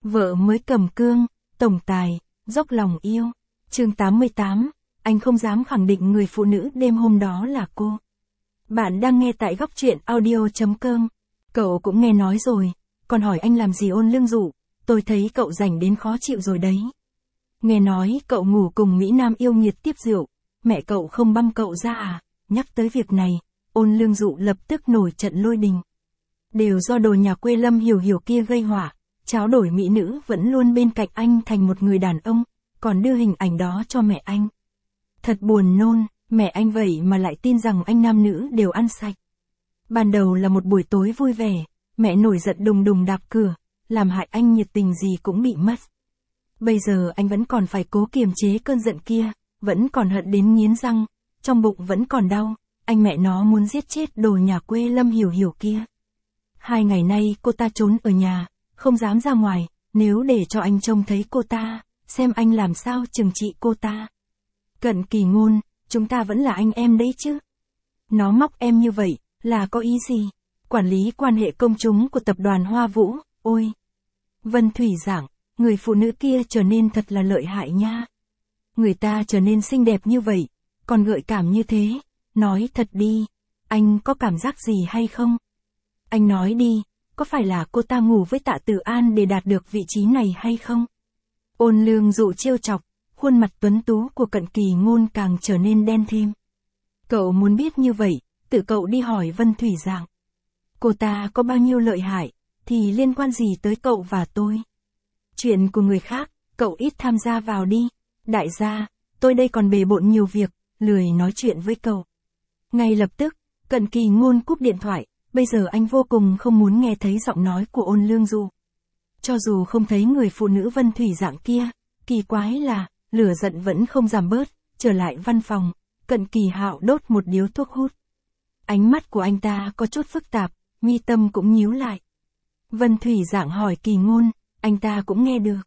Vợ mới cầm cương, tổng tài, dốc lòng yêu. Chương 88, anh không dám khẳng định người phụ nữ đêm hôm đó là cô. Bạn đang nghe tại góc truyện audio.com. Cậu cũng nghe nói rồi, còn hỏi anh làm gì Ôn Lương Dụ, tôi thấy cậu rảnh đến khó chịu rồi đấy. Nghe nói cậu ngủ cùng Mỹ Nam yêu nghiệt tiếp rượu, mẹ cậu không băm cậu ra à? Nhắc tới việc này, Ôn Lương Dụ lập tức nổi trận lôi đình. Đều do đồ nhà quê Lâm Hiểu Hiểu kia gây họa, tráo đổi mỹ nữ vẫn luôn bên cạnh anh thành một người đàn ông, còn đưa hình ảnh đó cho mẹ anh. Thật buồn nôn, mẹ anh vậy mà lại tin rằng anh nam nữ đều ăn sạch. Ban đầu là một buổi tối vui vẻ, mẹ nổi giận đùng đùng đạp cửa, làm hại anh nhiệt tình gì cũng bị mất. Bây giờ anh vẫn còn phải cố kiềm chế cơn giận kia, vẫn còn hận đến nghiến răng, trong bụng vẫn còn đau, anh mẹ nó muốn giết chết đồ nhà quê Lâm Hiểu Hiểu kia. 2 ngày nay cô ta trốn ở nhà, không dám ra ngoài, nếu để cho anh trông thấy cô ta, xem anh làm sao trừng trị cô ta. Cận Kỳ Ngôn, chúng ta vẫn là anh em đấy chứ. Nó móc em như vậy, là có ý gì? Quản lý quan hệ công chúng của tập đoàn Hoa Vũ, ôi. Vân Thủy giảng, người phụ nữ kia trở nên thật là lợi hại nha. Người ta trở nên xinh đẹp như vậy, còn gợi cảm như thế, nói thật đi, anh có cảm giác gì hay không? Anh nói đi, có phải là cô ta ngủ với Tạ Tử An để đạt được vị trí này hay không? Ôn Lương Dụ trêu chọc, khuôn mặt tuấn tú của Cận Kỳ Ngôn càng trở nên đen thêm. Cậu muốn biết như vậy, tự cậu đi hỏi Vân Thủy giảng. Cô ta có bao nhiêu lợi hại, thì liên quan gì tới cậu và tôi? Chuyện của người khác, cậu ít tham gia vào đi. Đại gia, tôi đây còn bề bộn nhiều việc, lười nói chuyện với cậu. Ngay lập tức, Cận Kỳ Ngôn cúp điện thoại, bây giờ anh vô cùng không muốn nghe thấy giọng nói của Ôn Lương Dụ. Cho dù không thấy người phụ nữ Vân Thủy dạng kia, kỳ quái là, lửa giận vẫn không giảm bớt, trở lại văn phòng, Cận Kỳ Hạo đốt một điếu thuốc hút. Ánh mắt của anh ta có chút phức tạp, mi tâm cũng nhíu lại. Vân Thủy dạng hỏi Kỳ Ngôn, anh ta cũng nghe được.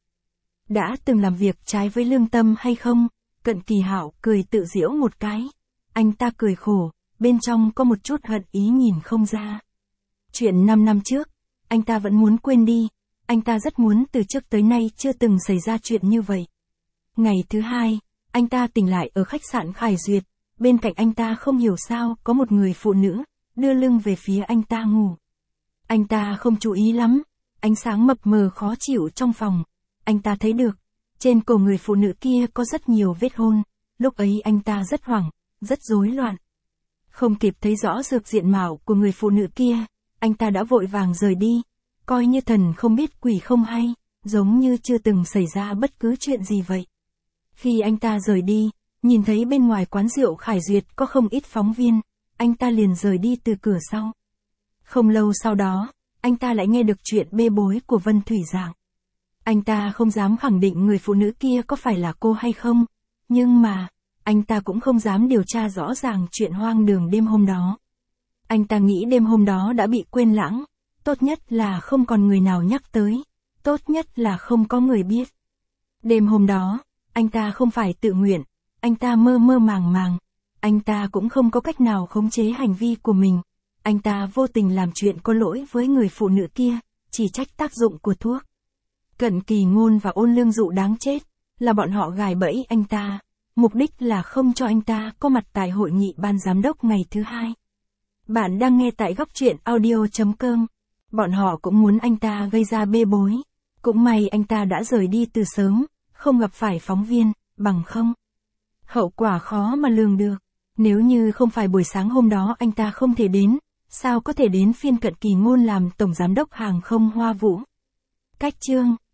Đã từng làm việc trái với lương tâm hay không? Cận Kỳ Hạo cười tự giễu một cái. Anh ta cười khổ, bên trong có một chút hận ý nhìn không ra. Chuyện 5 năm trước, anh ta vẫn muốn quên đi, anh ta rất muốn từ trước tới nay chưa từng xảy ra chuyện như vậy. Ngày thứ 2, anh ta tỉnh lại ở khách sạn Khải Duyệt, bên cạnh anh ta không hiểu sao có một người phụ nữ, đưa lưng về phía anh ta ngủ. Anh ta không chú ý lắm, ánh sáng mập mờ khó chịu trong phòng, anh ta thấy được, trên cổ người phụ nữ kia có rất nhiều vết hôn, lúc ấy anh ta rất hoảng, rất rối loạn. Không kịp thấy rõ được diện mạo của người phụ nữ kia, anh ta đã vội vàng rời đi, coi như thần không biết quỷ không hay, giống như chưa từng xảy ra bất cứ chuyện gì vậy. Khi anh ta rời đi, nhìn thấy bên ngoài quán rượu Khải Duyệt có không ít phóng viên, anh ta liền rời đi từ cửa sau. Không lâu sau đó, anh ta lại nghe được chuyện bê bối của Vân Thủy giảng. Anh ta không dám khẳng định người phụ nữ kia có phải là cô hay không, nhưng mà, anh ta cũng không dám điều tra rõ ràng chuyện hoang đường đêm hôm đó. Anh ta nghĩ đêm hôm đó đã bị quên lãng, tốt nhất là không còn người nào nhắc tới, tốt nhất là không có người biết. Đêm hôm đó, anh ta không phải tự nguyện, anh ta mơ mơ màng màng, anh ta cũng không có cách nào khống chế hành vi của mình, anh ta vô tình làm chuyện có lỗi với người phụ nữ kia, chỉ trách tác dụng của thuốc. Cận Kỳ Ngôn và Ôn Lương Dụ đáng chết, là bọn họ gài bẫy anh ta, mục đích là không cho anh ta có mặt tại hội nghị ban giám đốc ngày thứ 2. Bạn đang nghe tại góc truyện audio.com. Bọn họ cũng muốn anh ta gây ra bê bối. Cũng may anh ta đã rời đi từ sớm, không gặp phải phóng viên, bằng không. Hậu quả khó mà lường được. Nếu như không phải buổi sáng hôm đó anh ta không thể đến, sao có thể đến phiên Cận Kỳ Ngôn làm tổng giám đốc hàng không Hoa Vũ. Cách chương